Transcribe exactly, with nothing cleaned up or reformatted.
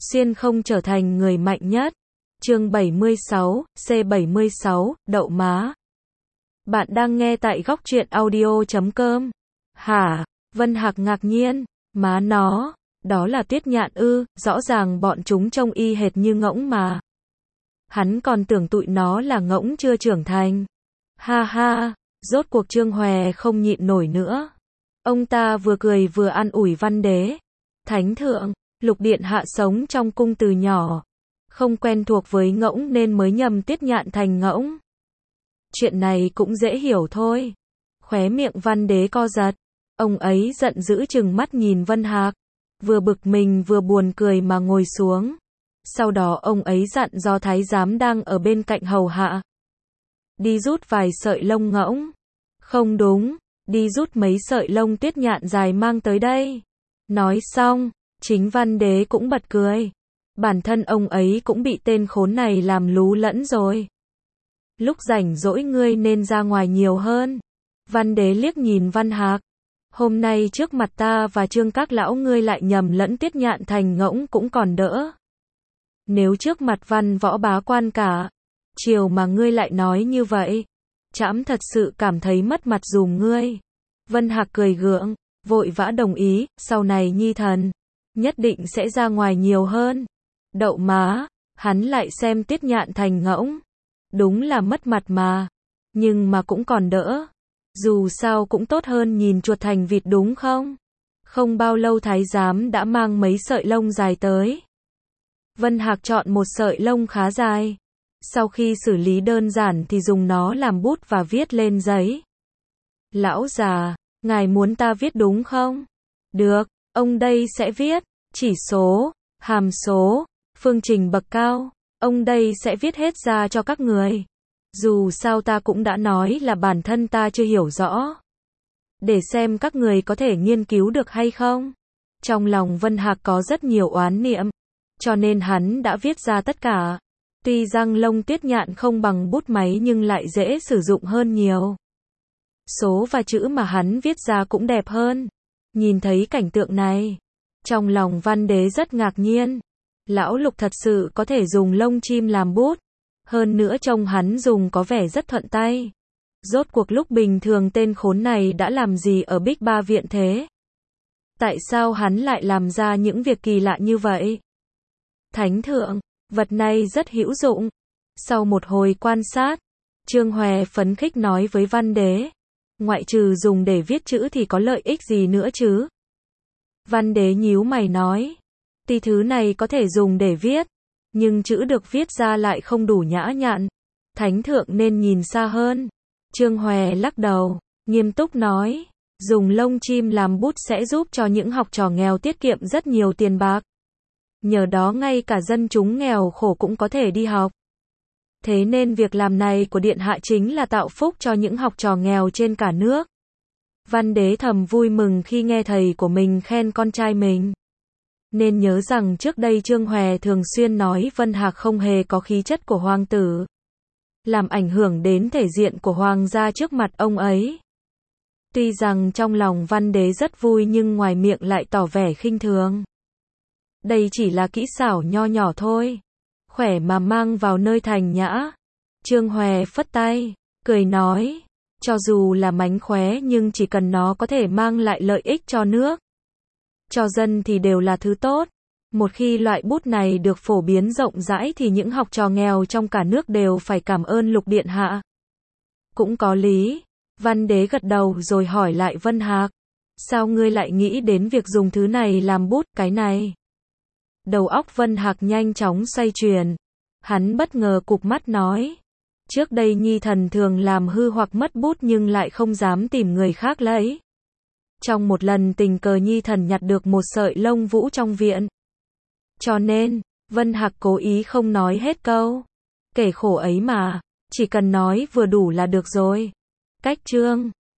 xuyên không trở thành người mạnh nhất. Chương bảy mươi sáu, C bảy mươi sáu, đậu má. Bạn đang nghe tại góc truyện audio chấm com. Hả? Vân Hạc ngạc nhiên. Má nó, đó là Tuyết Nhạn ư? Rõ ràng bọn chúng trông y hệt như ngỗng mà. Hắn còn tưởng tụi nó là ngỗng chưa trưởng thành. Ha ha, rốt cuộc Trương Hòe không nhịn nổi nữa. Ông ta vừa cười vừa an ủi Văn Đế. Thánh thượng, Lục Điện Hạ sống trong cung từ nhỏ, không quen thuộc với ngỗng nên mới nhầm Tuyết Nhạn thành ngỗng. Chuyện này cũng dễ hiểu thôi. Khóe miệng Văn Đế co giật. Ông ấy giận dữ trừng mắt nhìn Vân Hạc, vừa bực mình vừa buồn cười mà ngồi xuống. Sau đó ông ấy dặn do thái giám đang ở bên cạnh hầu hạ. Đi rút vài sợi lông ngỗng. Không đúng, đi rút mấy sợi lông Tuyết Nhạn dài mang tới đây. Nói xong, chính Văn Đế cũng bật cười. Bản thân ông ấy cũng bị tên khốn này làm lú lẫn rồi. Lúc rảnh rỗi ngươi nên ra ngoài nhiều hơn. Văn Đế liếc nhìn Văn Hạc. Hôm nay trước mặt ta và Trương các lão ngươi lại nhầm lẫn Tuyết Nhạn thành ngỗng cũng còn đỡ. Nếu trước mặt Văn Võ bá quan cả chiều mà ngươi lại nói như vậy, trẫm thật sự cảm thấy mất mặt dùm ngươi. Vân Hạc cười gượng, vội vã đồng ý, sau này nhi thần nhất định sẽ ra ngoài nhiều hơn. Đậu má, hắn lại xem Tuyết Nhạn thành ngỗng. Đúng là mất mặt mà, nhưng mà cũng còn đỡ. Dù sao cũng tốt hơn nhìn chuột thành vịt đúng không? Không bao lâu thái giám đã mang mấy sợi lông dài tới. Vân Hạc chọn một sợi lông khá dài. Sau khi xử lý đơn giản thì dùng nó làm bút và viết lên giấy. Lão già, ngài muốn ta viết đúng không? Được, ông đây sẽ viết chỉ số, hàm số, phương trình bậc cao. Ông đây sẽ viết hết ra cho các người. Dù sao ta cũng đã nói là bản thân ta chưa hiểu rõ. Để xem các người có thể nghiên cứu được hay không. Trong lòng Vân Hạc có rất nhiều oán niệm, cho nên hắn đã viết ra tất cả. Tuy rằng lông Tuyết Nhạn không bằng bút máy nhưng lại dễ sử dụng hơn nhiều. Số và chữ mà hắn viết ra cũng đẹp hơn. Nhìn thấy cảnh tượng này, trong lòng Văn Đế rất ngạc nhiên. Lão Lục thật sự có thể dùng lông chim làm bút. Hơn nữa trông hắn dùng có vẻ rất thuận tay. Rốt cuộc lúc bình thường tên khốn này đã làm gì ở Bích Ba Viện thế? Tại sao hắn lại làm ra những việc kỳ lạ như vậy? Thánh thượng, vật này rất hữu dụng. Sau một hồi quan sát, Trương Hòe phấn khích nói với Văn Đế. Ngoại trừ dùng để viết chữ thì có lợi ích gì nữa chứ? Văn Đế nhíu mày nói. Tuy thứ này có thể dùng để viết, nhưng chữ được viết ra lại không đủ nhã nhặn. Thánh thượng nên nhìn xa hơn. Trương Hòe lắc đầu, nghiêm túc nói. Dùng lông chim làm bút sẽ giúp cho những học trò nghèo tiết kiệm rất nhiều tiền bạc. Nhờ đó ngay cả dân chúng nghèo khổ cũng có thể đi học. Thế nên việc làm này của Điện Hạ chính là tạo phúc cho những học trò nghèo trên cả nước. Văn Đế thầm vui mừng khi nghe thầy của mình khen con trai mình. Nên nhớ rằng trước đây Trương Hòe thường xuyên nói Vân Hạc không hề có khí chất của hoàng tử, làm ảnh hưởng đến thể diện của hoàng gia trước mặt ông ấy. Tuy rằng trong lòng Văn Đế rất vui nhưng ngoài miệng lại tỏ vẻ khinh thường. Đây chỉ là kỹ xảo nho nhỏ thôi, khỏe mà mang vào nơi thành nhã. Trương Hòe phất tay, cười nói, cho dù là mánh khóe nhưng chỉ cần nó có thể mang lại lợi ích cho nước, cho dân thì đều là thứ tốt. Một khi loại bút này được phổ biến rộng rãi thì những học trò nghèo trong cả nước đều phải cảm ơn Lục Điện Hạ. Cũng có lý. Văn Đế gật đầu rồi hỏi lại Vân Hạc. Sao ngươi lại nghĩ đến việc dùng thứ này làm bút, cái này? Đầu óc Vân Hạc nhanh chóng xoay chuyển. Hắn bất ngờ cụp mắt nói. Trước đây nhi thần thường làm hư hoặc mất bút nhưng lại không dám tìm người khác lấy. Trong một lần tình cờ nhi thần nhặt được một sợi lông vũ trong viện. Cho nên, Vân Hạc cố ý không nói hết câu. Kể khổ ấy mà, chỉ cần nói vừa đủ là được rồi. Cách chương